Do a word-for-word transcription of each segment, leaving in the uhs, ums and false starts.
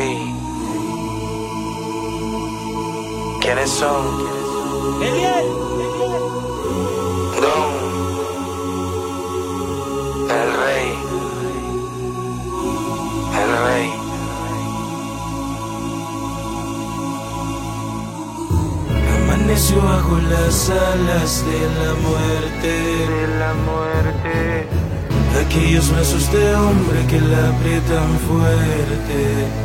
Ey, ¿quiénes son? Don, el rey, el rey. Amaneció bajo las alas de la muerte, De la muerte, aquellos brazos de hombre que la aprietan fuerte.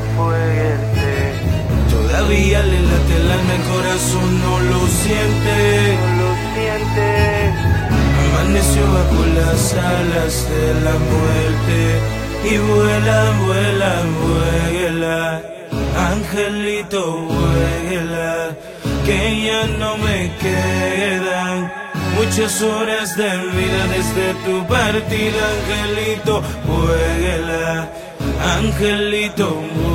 fuerte, Todavía le late el alma, el corazón no lo siente. no lo siente. Amaneció bajo las alas de la muerte y vuela, vuela, vuela, angelito, vuela, que ya no me quedan muchas horas de vida desde tu partida, angelito, vuela, angelito,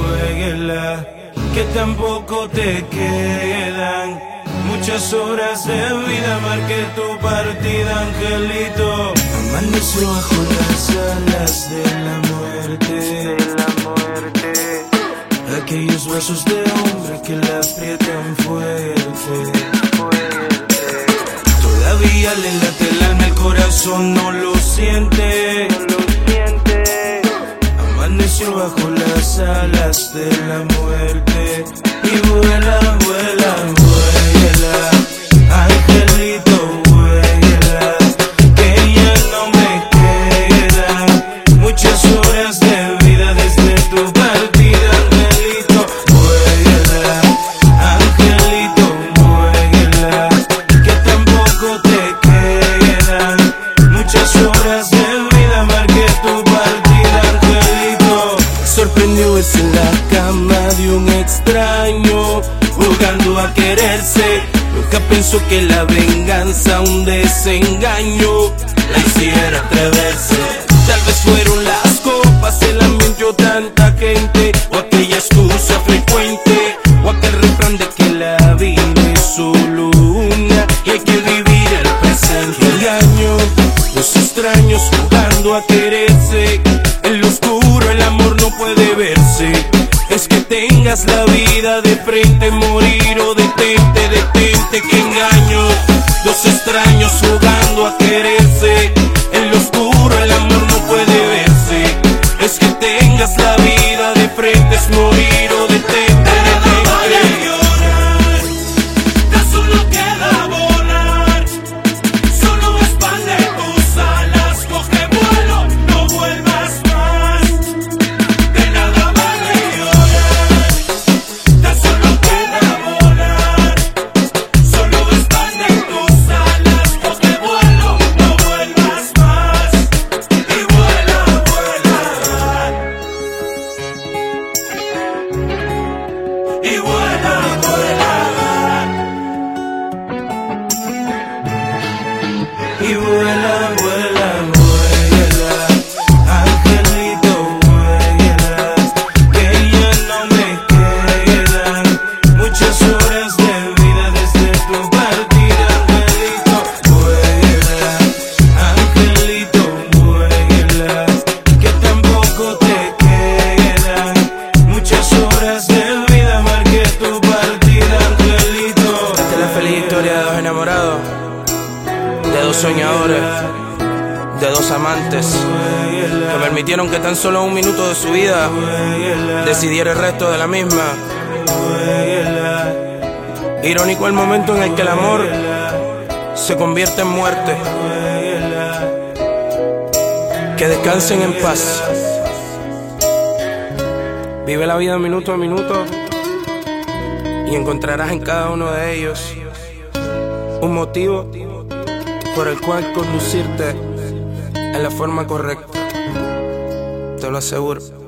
vuela, que tampoco te quedan muchas horas de vida, marqué tu partida, angelito. Amaneció bajo las alas de la muerte, De la muerte, aquellos brazos de hombre que la aprietan fuerte. fuerte, Todavía le late el alma, el corazón no lo siente. no lo siente. Amaneció bajo las alas de la muerte y vuela, vuela, vuela, angelito, vuela, que ya no me quedan muchas horas de vida desde tu partida, angelito, vuela, angelito, vuela, que tampoco te quedan muchas horas de vida, marqué tu partida, angelito. Sorprendió es en la cama de un extraño, jugando a quererse. Nunca pensó que la venganza, un desengaño, la hiciera atreverse. Tal vez fueron las copas, el ambiente o tanta gente, o aquella excusa frecuente, o aquel refrán de que la vida es solo una y hay que vivir el presente. Engaño, los extraños jugando a quererse. En lo oscuro el amor no puede verse. Es que tengas la vida de frente, morir o detente, detente, que engaño. Dos extraños jugando a quererse. En lo oscuro el amor no puede verse. Es que tengas la vida de frente, es morir o detente, detente. Y vuela, vuela, y vuela, vuela, vuela, angelito, vuela, que ya no me quedan muchas horas de vida desde tu partida, angelito, vuela, angelito, vuela, que tampoco te quedan muchas horas de vida, marqué tu partida, angelito. Esta es la feliz historia de dos enamorados, de dos soñadores, de dos amantes que permitieron que tan solo un minuto de su vida decidiera el resto de la misma. Irónico el momento en el que el amor se convierte en muerte. Que descansen en paz. Vive la vida minuto a minuto y encontrarás en cada uno de ellos un motivo por el cual conducirte en la forma correcta. Te lo aseguro.